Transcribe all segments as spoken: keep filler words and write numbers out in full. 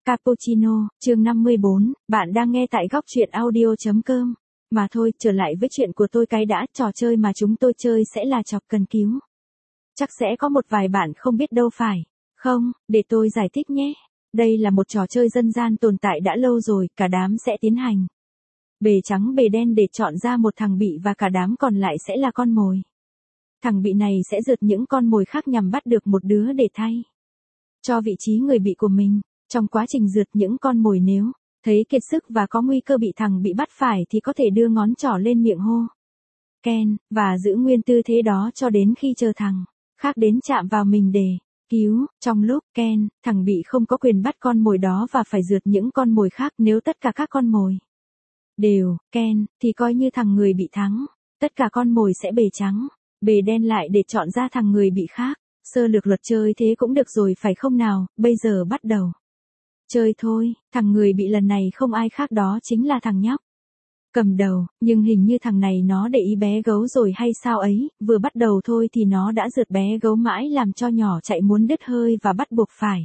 Cappuccino, chương năm mươi bốn, bạn đang nghe tại góc truyện audio chấm com. Mà thôi, trở lại với chuyện của tôi cái đã, trò chơi mà chúng tôi chơi sẽ là chọc cần cứu. Chắc sẽ có một vài bạn không biết đâu phải. Không, để tôi giải thích nhé. Đây là một trò chơi dân gian tồn tại đã lâu rồi, cả đám sẽ tiến hành bề trắng bề đen để chọn ra một thằng bị và cả đám còn lại sẽ là con mồi. Thằng bị này sẽ rượt những con mồi khác nhằm bắt được một đứa để thay cho vị trí người bị của mình. Trong quá trình rượt những con mồi nếu thấy kiệt sức và có nguy cơ bị thằng bị bắt phải thì có thể đưa ngón trỏ lên miệng hô Ken, và giữ nguyên tư thế đó cho đến khi chờ thằng khác đến chạm vào mình để cứu. Trong lúc Ken, thằng bị không có quyền bắt con mồi đó và phải rượt những con mồi khác. Nếu tất cả các con mồi đều Ken, thì coi như thằng người bị thắng. Tất cả con mồi sẽ bề trắng, bề đen lại để chọn ra thằng người bị khác. Sơ lược luật chơi thế cũng được rồi phải không nào, bây giờ bắt đầu chơi thôi. Thằng người bị lần này không ai khác đó chính là thằng nhóc cầm đầu, nhưng hình như thằng này nó để ý bé gấu rồi hay sao ấy, vừa bắt đầu thôi thì nó đã rượt bé gấu mãi làm cho nhỏ chạy muốn đứt hơi và bắt buộc phải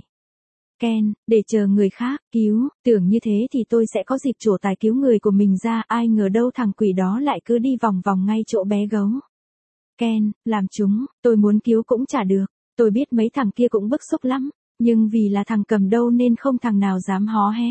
Ken, để chờ người khác cứu. Tưởng như thế thì tôi sẽ có dịp trổ tài cứu người của mình ra, ai ngờ đâu thằng quỷ đó lại cứ đi vòng vòng ngay chỗ bé gấu Ken, làm chúng, tôi muốn cứu cũng chả được. Tôi biết mấy thằng kia cũng bức xúc lắm, nhưng vì là thằng cầm đầu nên không thằng nào dám hó hé.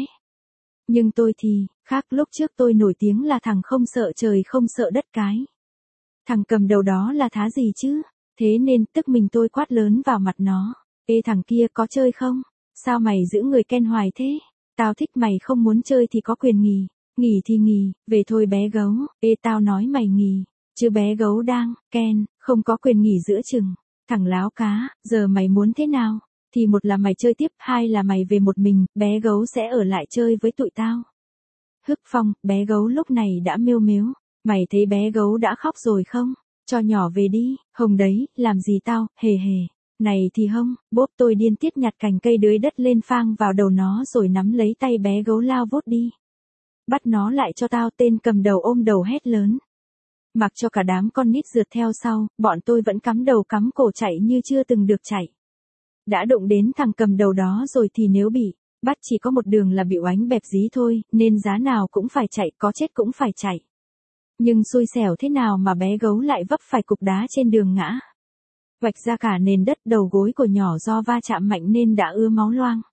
Nhưng tôi thì, khác, lúc trước tôi nổi tiếng là thằng không sợ trời không sợ đất cái. Thằng cầm đầu đó là thá gì chứ, thế nên tức mình tôi quát lớn vào mặt nó. Ê thằng kia có chơi không? Sao mày giữ người Ken hoài thế? Tao thích mày, không muốn chơi thì có quyền nghỉ. Nghỉ thì nghỉ, về thôi bé gấu. Ê tao nói mày nghỉ, chứ bé gấu đang, Ken, không có quyền nghỉ giữa chừng. Thằng láo cá, giờ mày muốn thế nào? Thì một là mày chơi tiếp, hai là mày về một mình, bé gấu sẽ ở lại chơi với tụi tao. Hức Phong, bé gấu lúc này đã mêu mếu. Mày thấy bé gấu đã khóc rồi không? Cho nhỏ về đi. Hồng đấy, làm gì tao, hề hề. Này thì không, bốp tôi điên tiết nhặt cành cây dưới đất lên phang vào đầu nó rồi nắm lấy tay bé gấu lao vút đi. Bắt nó lại cho tao. Tên cầm đầu ôm đầu hét lớn. Mặc cho cả đám con nít rượt theo sau, bọn tôi vẫn cắm đầu cắm cổ chạy như chưa từng được chạy. Đã đụng đến thằng cầm đầu đó rồi thì nếu bị bắt chỉ có một đường là bị oánh bẹp dí thôi, nên giá nào cũng phải chạy, có chết cũng phải chạy. Nhưng xui xẻo thế nào mà bé gấu lại vấp phải cục đá trên đường ngã vạch ra cả nền đất. Đầu gối của nhỏ do va chạm mạnh nên đã ứa máu loang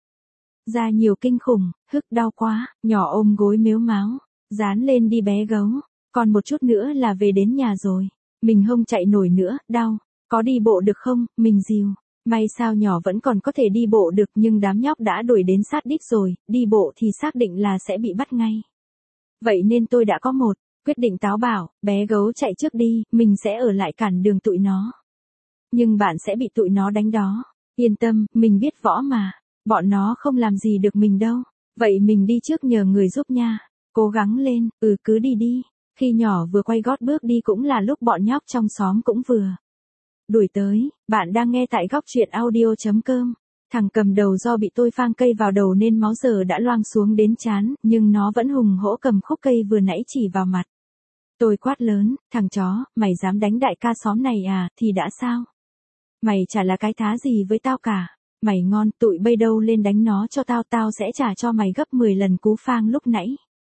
ra nhiều kinh khủng. Hức đau quá, nhỏ ôm gối mếu máo. Dán lên đi bé gấu, còn một chút nữa là về đến nhà rồi. Mình không chạy nổi nữa, đau. Có đi bộ được không? Mình dìu. May sao nhỏ vẫn còn có thể đi bộ được, nhưng đám nhóc đã đuổi đến sát đích rồi, đi bộ thì xác định là sẽ bị bắt ngay. Vậy nên tôi đã có một quyết định táo bạo, bé gấu chạy trước đi, mình sẽ ở lại cản đường tụi nó. Nhưng bạn sẽ bị tụi nó đánh đó. Yên tâm, mình biết võ mà. Bọn nó không làm gì được mình đâu. Vậy mình đi trước nhờ người giúp nha. Cố gắng lên, ừ cứ đi đi. Khi nhỏ vừa quay gót bước đi cũng là lúc bọn nhóc trong xóm cũng vừa đuổi tới. Bạn đang nghe tại góc truyện audio chấm com. Thằng cầm đầu do bị tôi phang cây vào đầu nên máu giờ đã loang xuống đến trán, nhưng nó vẫn hùng hổ cầm khúc cây vừa nãy chỉ vào mặt. Tôi quát lớn, thằng chó, mày dám đánh đại ca xóm này à, thì đã sao? Mày chả là cái thá gì với tao cả. Mày ngon, tụi bây đâu lên đánh nó cho tao, tao sẽ trả cho mày gấp mười lần cú phang lúc nãy.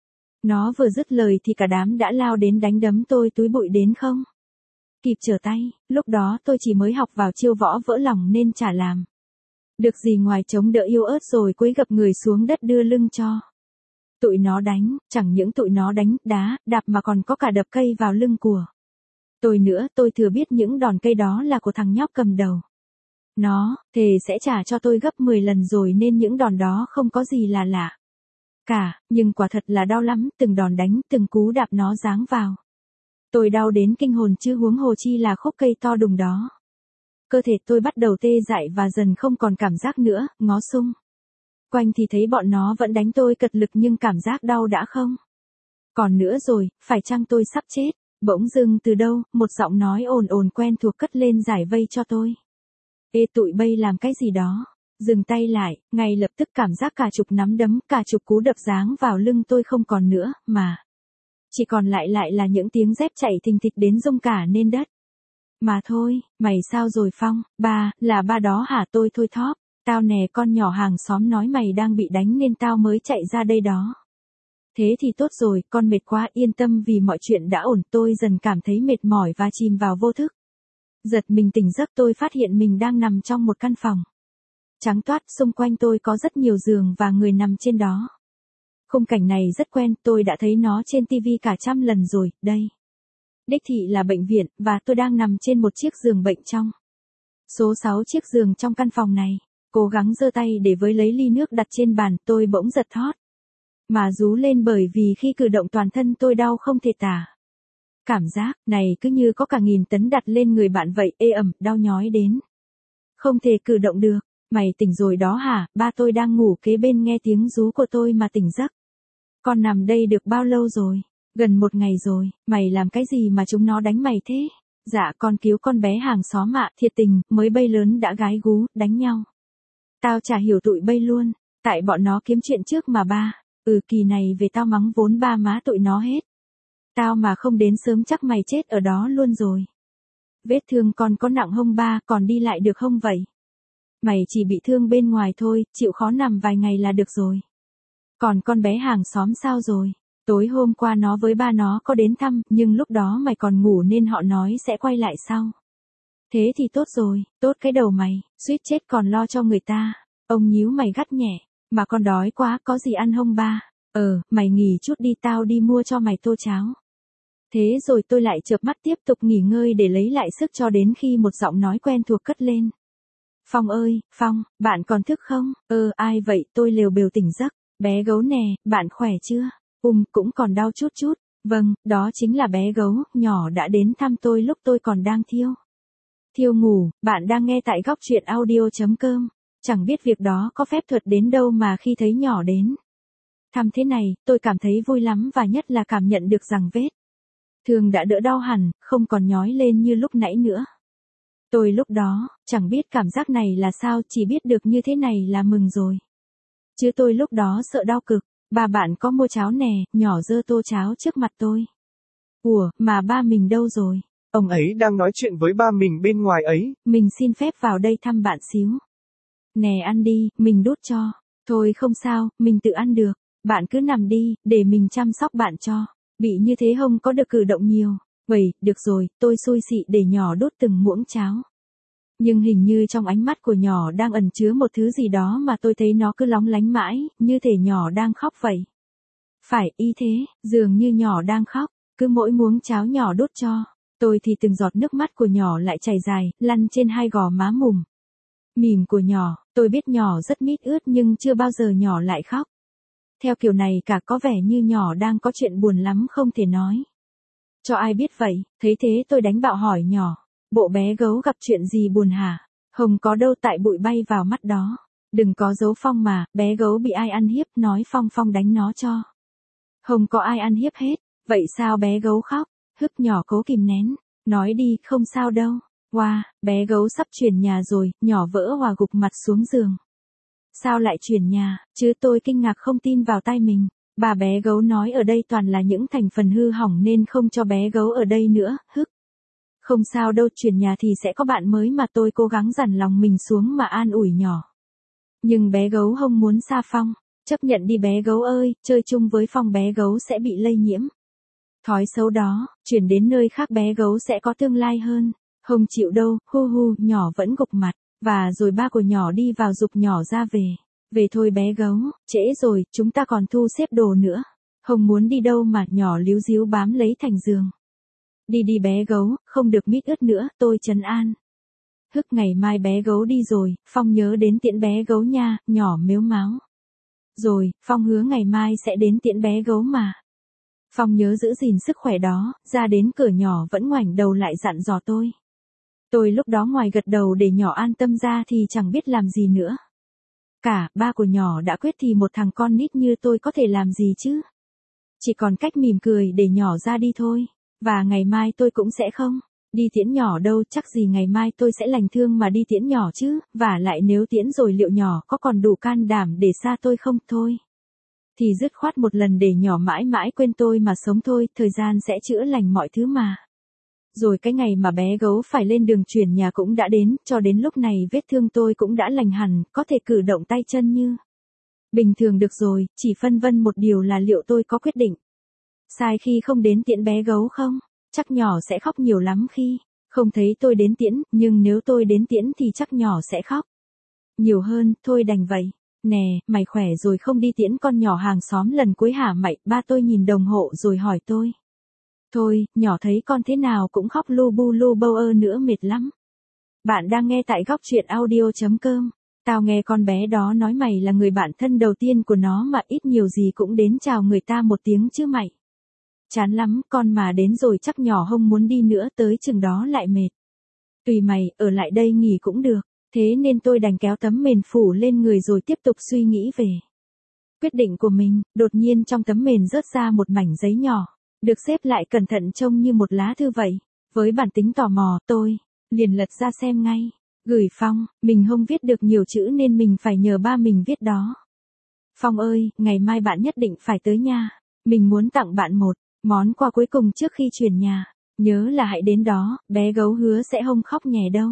Nó vừa dứt lời thì cả đám đã lao đến đánh đấm tôi túi bụi đến không kịp trở tay. Lúc đó tôi chỉ mới học vào chiêu võ vỡ lòng nên chả làm được gì ngoài chống đỡ yếu ớt rồi cúi gập người xuống đất đưa lưng cho tụi nó đánh. Chẳng những tụi nó đánh, đá, đạp mà còn có cả đập cây vào lưng của tôi nữa. Tôi thừa biết những đòn cây đó là của thằng nhóc cầm đầu. Nó thề sẽ trả cho tôi gấp mười lần rồi nên những đòn đó không có gì là lạ cả, nhưng quả thật là đau lắm. Từng đòn đánh, từng cú đạp nó giáng vào tôi đau đến kinh hồn chứ huống hồ chi là khúc cây to đùng đó. Cơ thể tôi bắt đầu tê dại và dần không còn cảm giác nữa. Ngó xung quanh thì thấy bọn nó vẫn đánh tôi cật lực nhưng cảm giác đau đã không còn nữa rồi. Phải chăng tôi sắp chết? Bỗng dưng từ đâu, một giọng nói ồn ồn quen thuộc cất lên giải vây cho tôi. Ê tụi bây làm cái gì đó? Dừng tay lại, ngay lập tức cảm giác cả chục nắm đấm, cả chục cú đập giáng vào lưng tôi không còn nữa, mà chỉ còn lại lại là những tiếng dép chạy thình thịch đến rung cả nên đất. Mà thôi, mày sao rồi Phong? Ba, là ba đó hả? Tôi thôi thóp. Tao nè, con nhỏ hàng xóm nói mày đang bị đánh nên tao mới chạy ra đây đó. Thế thì tốt rồi, con mệt quá, yên tâm vì mọi chuyện đã ổn. Tôi dần cảm thấy mệt mỏi và chìm vào vô thức. Giật mình tỉnh giấc, tôi phát hiện mình đang nằm trong một căn phòng trắng toát, xung quanh tôi có rất nhiều giường và người nằm trên đó. Khung cảnh này rất quen, tôi đã thấy nó trên tivi cả trăm lần rồi, đây. Đích thị là bệnh viện, và tôi đang nằm trên một chiếc giường bệnh trong số sáu chiếc giường trong căn phòng này. Cố gắng giơ tay để với lấy ly nước đặt trên bàn, tôi bỗng giật thót mà rú lên bởi vì khi cử động toàn thân tôi đau không thể tả. Cảm giác này cứ như có cả nghìn tấn đặt lên người bạn vậy, ê ẩm, đau nhói đến không thể cử động được. Mày tỉnh rồi đó hả? Ba tôi đang ngủ kế bên nghe tiếng rú của tôi mà tỉnh giấc. Con nằm đây được bao lâu rồi? Gần một ngày rồi. Mày làm cái gì mà chúng nó đánh mày thế? Dạ con cứu con bé hàng xóm ạ, thiệt tình, mới bay lớn đã gái gú, đánh nhau. Tao chả hiểu tụi bay luôn, tại bọn nó kiếm chuyện trước mà ba. Ừ, kỳ này về tao mắng vốn ba má tụi nó hết. Tao mà không đến sớm chắc mày chết ở đó luôn rồi. Vết thương con có nặng không ba, còn đi lại được không vậy? Mày chỉ bị thương bên ngoài thôi, chịu khó nằm vài ngày là được rồi. Còn con bé hàng xóm sao rồi? Tối hôm qua nó với ba nó có đến thăm, nhưng lúc đó mày còn ngủ nên họ nói sẽ quay lại sau. Thế thì tốt rồi, tốt cái đầu mày, suýt chết còn lo cho người ta. Ông nhíu mày gắt nhẹ, mà con đói quá, có gì ăn không ba? Ờ, mày nghỉ chút đi, tao đi mua cho mày tô cháo. Thế rồi tôi lại chợp mắt tiếp tục nghỉ ngơi để lấy lại sức cho đến khi một giọng nói quen thuộc cất lên. Phong ơi, Phong, bạn còn thức không? Ơ, ai vậy? Tôi lều bều tỉnh giấc. Bé gấu nè, bạn khỏe chưa? Ừm, cũng còn đau chút chút. Vâng, đó chính là bé gấu, nhỏ đã đến thăm tôi lúc tôi còn đang thiêu. Thiêu ngủ, bạn đang nghe tại góc truyện audio.com. Chẳng biết việc đó có phép thuật đến đâu mà khi thấy nhỏ đến thăm thế này, tôi cảm thấy vui lắm và nhất là cảm nhận được rằng vết thương đã đỡ đau hẳn, không còn nhói lên như lúc nãy nữa. Tôi lúc đó, chẳng biết cảm giác này là sao, chỉ biết được như thế này là mừng rồi. Chứ tôi lúc đó sợ đau cực. Ba bạn có mua cháo nè, nhỏ giơ tô cháo trước mặt tôi. Ủa, mà ba mình đâu rồi? Ông ấy đang nói chuyện với ba mình bên ngoài ấy. Mình xin phép vào đây thăm bạn xíu. Nè ăn đi, mình đút cho. Thôi không sao, mình tự ăn được. Bạn cứ nằm đi, để mình chăm sóc bạn cho. Bị như thế không có được cử động nhiều. Vậy, được rồi, tôi xui xị để nhỏ đút từng muỗng cháo. Nhưng hình như trong ánh mắt của nhỏ đang ẩn chứa một thứ gì đó mà tôi thấy nó cứ lóng lánh mãi, như thể nhỏ đang khóc vậy. Phải, y thế, dường như nhỏ đang khóc, cứ mỗi muỗng cháo nhỏ đút cho. Tôi thì từng giọt nước mắt của nhỏ lại chảy dài, lăn trên hai gò má mùm mỉm của nhỏ. Tôi biết nhỏ rất mít ướt nhưng chưa bao giờ nhỏ lại khóc. Theo kiểu này cả có vẻ như nhỏ đang có chuyện buồn lắm không thể nói cho ai biết vậy. Thấy thế tôi đánh bạo hỏi nhỏ. Bộ bé gấu gặp chuyện gì buồn hả? Không có đâu, tại bụi bay vào mắt đó. Đừng có giấu Phong mà, bé gấu bị ai ăn hiếp, nói Phong Phong đánh nó cho. Không có ai ăn hiếp hết. Vậy sao bé gấu khóc? Hức nhỏ cố kìm nén. Nói đi, không sao đâu. Wow, bé gấu sắp chuyển nhà rồi, nhỏ vỡ hòa gục mặt xuống giường. Sao lại chuyển nhà, chứ tôi kinh ngạc không tin vào tai mình. Bà bé gấu nói ở đây toàn là những thành phần hư hỏng nên không cho bé gấu ở đây nữa, hức. Không sao đâu, chuyển nhà thì sẽ có bạn mới mà. Tôi cố gắng dằn lòng mình xuống mà an ủi nhỏ. Nhưng bé gấu không muốn xa Phong. Chấp nhận đi bé gấu ơi, chơi chung với Phong bé gấu sẽ bị lây nhiễm thói xấu đó, chuyển đến nơi khác bé gấu sẽ có tương lai hơn. Không chịu đâu, hu hu, nhỏ vẫn gục mặt. Và rồi ba của nhỏ đi vào giục nhỏ ra về. Về thôi bé gấu, trễ rồi, chúng ta còn thu xếp đồ nữa. Không muốn đi đâu mà, nhỏ líu díu bám lấy thành giường. Đi đi bé gấu, không được mít ướt nữa, tôi trấn an. Hức ngày mai bé gấu đi rồi, Phong nhớ đến tiễn bé gấu nha, nhỏ mếu máo. Rồi, Phong hứa ngày mai sẽ đến tiễn bé gấu mà. Phong nhớ giữ gìn sức khỏe đó, ra đến cửa nhỏ vẫn ngoảnh đầu lại dặn dò tôi. Tôi lúc đó ngoài gật đầu để nhỏ an tâm ra thì chẳng biết làm gì nữa. Cả, ba của nhỏ đã quyết thì một thằng con nít như tôi có thể làm gì chứ? Chỉ còn cách mỉm cười để nhỏ ra đi thôi. Và ngày mai tôi cũng sẽ không đi tiễn nhỏ đâu, chắc gì ngày mai tôi sẽ lành thương mà đi tiễn nhỏ chứ, và lại nếu tiễn rồi liệu nhỏ có còn đủ can đảm để xa tôi không thôi. Thì dứt khoát một lần để nhỏ mãi mãi quên tôi mà sống thôi, thời gian sẽ chữa lành mọi thứ mà. Rồi cái ngày mà bé gấu phải lên đường chuyển nhà cũng đã đến, cho đến lúc này vết thương tôi cũng đã lành hẳn, có thể cử động tay chân như bình thường được rồi, chỉ phân vân một điều là liệu tôi có quyết định sai khi không đến tiễn bé gấu không? Chắc nhỏ sẽ khóc nhiều lắm khi không thấy tôi đến tiễn, nhưng nếu tôi đến tiễn thì chắc nhỏ sẽ khóc nhiều hơn, thôi đành vậy. Nè, mày khỏe rồi không đi tiễn con nhỏ hàng xóm lần cuối hả mày? Ba tôi nhìn đồng hồ rồi hỏi tôi. Thôi, nhỏ thấy con thế nào cũng khóc lu bu lu bâu ơ nữa mệt lắm. Bạn đang nghe tại góc truyện audio.com. Tao nghe con bé đó nói mày là người bạn thân đầu tiên của nó mà ít nhiều gì cũng đến chào người ta một tiếng chứ mày. Chán lắm, con mà đến rồi chắc nhỏ không muốn đi nữa, tới chừng đó lại mệt. Tùy mày, ở lại đây nghỉ cũng được. Thế nên tôi đành kéo tấm mền phủ lên người rồi tiếp tục suy nghĩ về quyết định của mình. Đột nhiên trong tấm mền rớt ra một mảnh giấy nhỏ, được xếp lại cẩn thận trông như một lá thư vậy. Với bản tính tò mò, tôi liền lật ra xem ngay. Gửi Phong, mình không viết được nhiều chữ nên mình phải nhờ ba mình viết đó. Phong ơi, ngày mai bạn nhất định phải tới nhà. Mình muốn tặng bạn một món quà cuối cùng trước khi chuyển nhà. Nhớ là hãy đến đó, bé gấu hứa sẽ không khóc nhè đâu.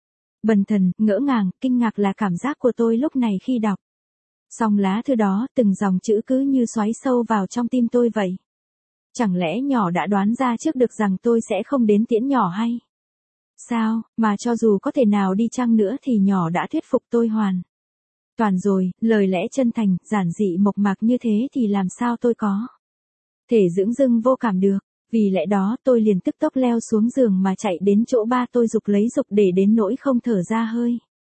Bần thần, ngỡ ngàng, kinh ngạc là cảm giác của tôi lúc này khi đọc xong lá thư đó, từng dòng chữ cứ như xoáy sâu vào trong tim tôi vậy. Chẳng lẽ nhỏ đã đoán ra trước được rằng tôi sẽ không đến tiễn nhỏ hay sao, mà cho dù có thể nào đi chăng nữa thì nhỏ đã thuyết phục tôi hoàn toàn rồi, lời lẽ chân thành, giản dị mộc mạc như thế thì làm sao tôi có thể dửng dưng vô cảm được. Vì lẽ đó tôi liền tức tốc leo xuống giường mà chạy đến chỗ ba tôi giục lấy giục để đến nỗi không thở ra hơi.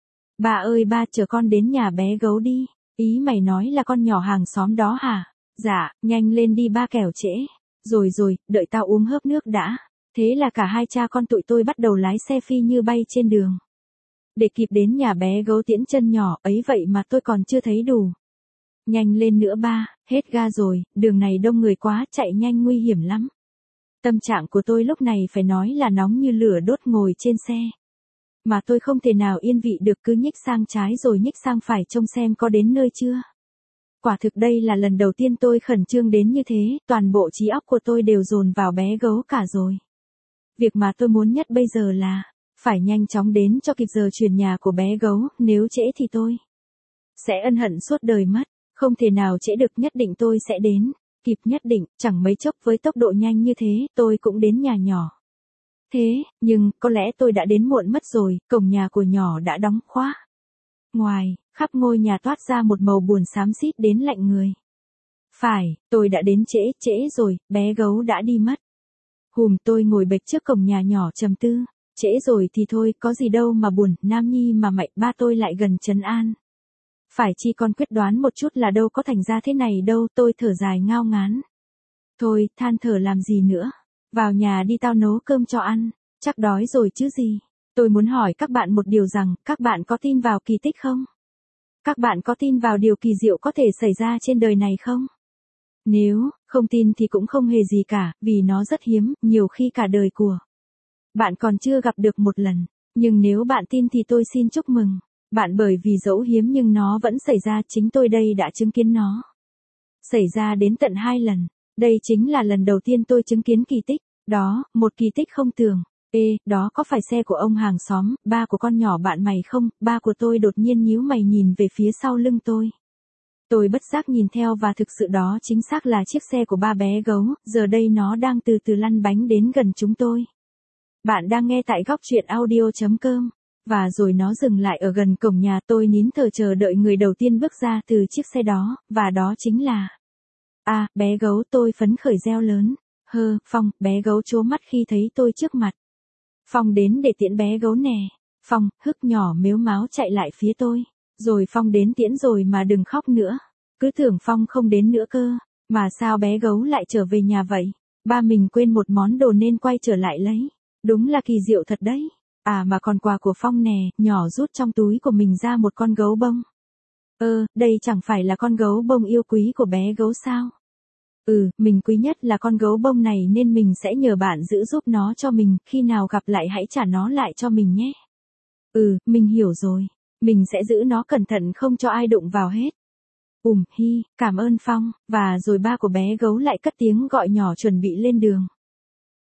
Ba ơi ba, chở con đến nhà bé gấu đi. Ý mày nói là con nhỏ hàng xóm đó hả? Dạ, nhanh lên đi ba kẻo trễ. Rồi rồi, đợi tao uống hớp nước đã. Thế là cả hai cha con tụi tôi bắt đầu lái xe phi như bay trên đường. Để kịp đến nhà bé gấu tiễn chân nhỏ, ấy vậy mà tôi còn chưa thấy đủ. Nhanh lên nữa ba, hết ga rồi, đường này đông người quá, chạy nhanh nguy hiểm lắm. Tâm trạng của tôi lúc này phải nói là nóng như lửa đốt ngồi trên xe. Mà tôi không thể nào yên vị được, cứ nhích sang trái rồi nhích sang phải trông xem có đến nơi chưa. Quả thực đây là lần đầu tiên tôi khẩn trương đến như thế, toàn bộ trí óc của tôi đều dồn vào bé gấu cả rồi. Việc mà tôi muốn nhất bây giờ là phải nhanh chóng đến cho kịp giờ chuyển nhà của bé gấu, nếu trễ thì tôi sẽ ân hận suốt đời mất, không thể nào trễ được, nhất định tôi sẽ đến. Kịp nhất định, chẳng mấy chốc với tốc độ nhanh như thế, tôi cũng đến nhà nhỏ. Thế, nhưng, có lẽ tôi đã đến muộn mất rồi, cổng nhà của nhỏ đã đóng khóa. Ngoài, khắp ngôi nhà toát ra một màu buồn xám xít đến lạnh người. Phải, tôi đã đến trễ, trễ rồi, bé gấu đã đi mất. Hùm, tôi ngồi bệt trước cổng nhà nhỏ trầm tư. Trễ rồi thì thôi, có gì đâu mà buồn, Nam Nhi mà mạy, ba tôi lại gần trấn an. Phải chi con quyết đoán một chút là đâu có thành ra thế này đâu, tôi thở dài ngao ngán. Thôi, than thở làm gì nữa. Vào nhà đi, tao nấu cơm cho ăn, chắc đói rồi chứ gì. Tôi muốn hỏi các bạn một điều rằng, các bạn có tin vào kỳ tích không? Các bạn có tin vào điều kỳ diệu có thể xảy ra trên đời này không? Nếu không tin thì cũng không hề gì cả, vì nó rất hiếm, nhiều khi cả đời của bạn còn chưa gặp được một lần. Nhưng nếu bạn tin thì tôi xin chúc mừng bạn, bởi vì dẫu hiếm nhưng nó vẫn xảy ra, chính tôi đây đã chứng kiến nó xảy ra đến tận hai lần. Đây chính là lần đầu tiên tôi chứng kiến kỳ tích. Đó, một kỳ tích không tưởng. Ê, đó có phải xe của ông hàng xóm, ba của con nhỏ bạn mày không? Ba của tôi đột nhiên nhíu mày nhìn về phía sau lưng tôi. Tôi bất giác nhìn theo và thực sự đó chính xác là chiếc xe của ba bé gấu, giờ đây nó đang từ từ lăn bánh đến gần chúng tôi. Bạn đang nghe tại góc truyện audio.com. Và rồi nó dừng lại ở gần cổng nhà, tôi nín thở chờ đợi người đầu tiên bước ra từ chiếc xe đó, và đó chính là... À, bé gấu, tôi phấn khởi reo lớn. Hơ, Phong, bé gấu trố mắt khi thấy tôi trước mặt. Phong đến để tiễn bé gấu nè. Phong, hức nhỏ mếu máo chạy lại phía tôi. Rồi Phong đến tiễn rồi mà đừng khóc nữa. Cứ tưởng Phong không đến nữa cơ. Mà sao bé gấu lại trở về nhà vậy? Ba mình quên một món đồ nên quay trở lại lấy. Đúng là kỳ diệu thật đấy. À mà còn quà của Phong nè, nhỏ rút trong túi của mình ra một con gấu bông. Ơ, đây chẳng phải là con gấu bông yêu quý của bé gấu sao? Ừ, mình quý nhất là con gấu bông này nên mình sẽ nhờ bạn giữ giúp nó cho mình, khi nào gặp lại hãy trả nó lại cho mình nhé. Ừ, mình hiểu rồi. Mình sẽ giữ nó cẩn thận không cho ai đụng vào hết. Ùm, hi, cảm ơn Phong, và rồi ba của bé gấu lại cất tiếng gọi nhỏ chuẩn bị lên đường.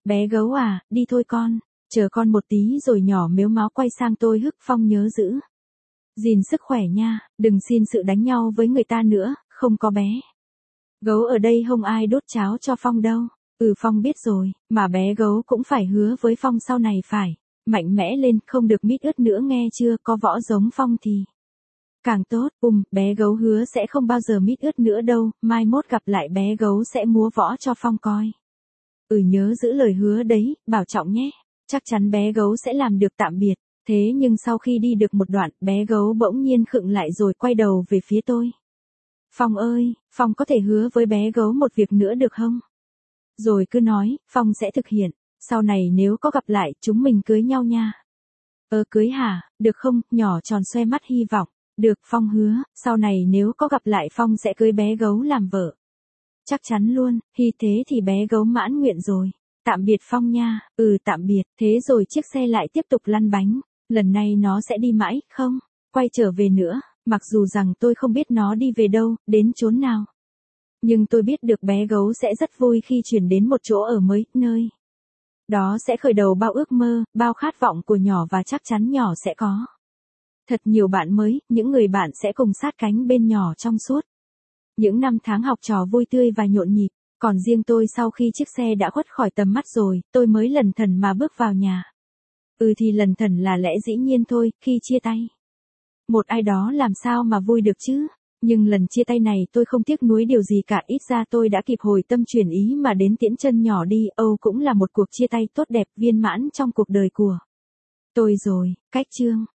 bé gấu à, đi thôi con, chờ con một tí rồi nhỏ mếu máo quay sang tôi hức Phong nhớ giữ. Gìn sức khỏe nha, đừng xin sự đánh nhau với người ta nữa, không có bé gấu ở đây không ai đốt cháo cho Phong đâu. Ừ Phong biết rồi, mà bé gấu cũng phải hứa với Phong sau này phải mạnh mẽ lên, không được mít ướt nữa nghe chưa, có võ giống Phong thì càng tốt. Ùm, bé gấu hứa sẽ không bao giờ mít ướt nữa đâu, mai mốt gặp lại bé gấu sẽ múa võ cho Phong coi. Ừ nhớ giữ lời hứa đấy, bảo trọng nhé. Chắc chắn bé gấu sẽ làm được. Tạm biệt. Thế nhưng sau khi đi được một đoạn, bé gấu bỗng nhiên khựng lại rồi quay đầu về phía tôi. Phong ơi, Phong có thể hứa với bé gấu một việc nữa được không? Rồi cứ nói, Phong sẽ thực hiện. Sau này nếu có gặp lại, chúng mình cưới nhau nha. Ờ cưới hả, được không? Nhỏ tròn xoe mắt hy vọng. Được, Phong hứa, sau này nếu có gặp lại Phong sẽ cưới bé gấu làm vợ. Chắc chắn luôn, khi thế thì bé gấu mãn nguyện rồi. Tạm biệt Phong nha. Ừ tạm biệt. Thế rồi chiếc xe lại tiếp tục lăn bánh. Lần này nó sẽ đi mãi, không quay trở về nữa. Mặc dù rằng tôi không biết nó đi về đâu, đến chốn nào. Nhưng tôi biết được bé gấu sẽ rất vui khi chuyển đến một chỗ ở mới, nơi đó sẽ khởi đầu bao ước mơ, bao khát vọng của nhỏ và chắc chắn nhỏ sẽ có thật nhiều bạn mới, những người bạn sẽ cùng sát cánh bên nhỏ trong suốt những năm tháng học trò vui tươi và nhộn nhịp. Còn riêng tôi sau khi chiếc xe đã khuất khỏi tầm mắt rồi, tôi mới lẩn thẩn mà bước vào nhà. Ừ thì lẩn thẩn là lẽ dĩ nhiên thôi, khi chia tay một ai đó làm sao mà vui được chứ. Nhưng lần chia tay này tôi không tiếc nuối điều gì cả, ít ra tôi đã kịp hồi tâm chuyển ý mà đến tiễn chân nhỏ đi. Âu cũng là một cuộc chia tay tốt đẹp viên mãn trong cuộc đời của tôi rồi. Cách chương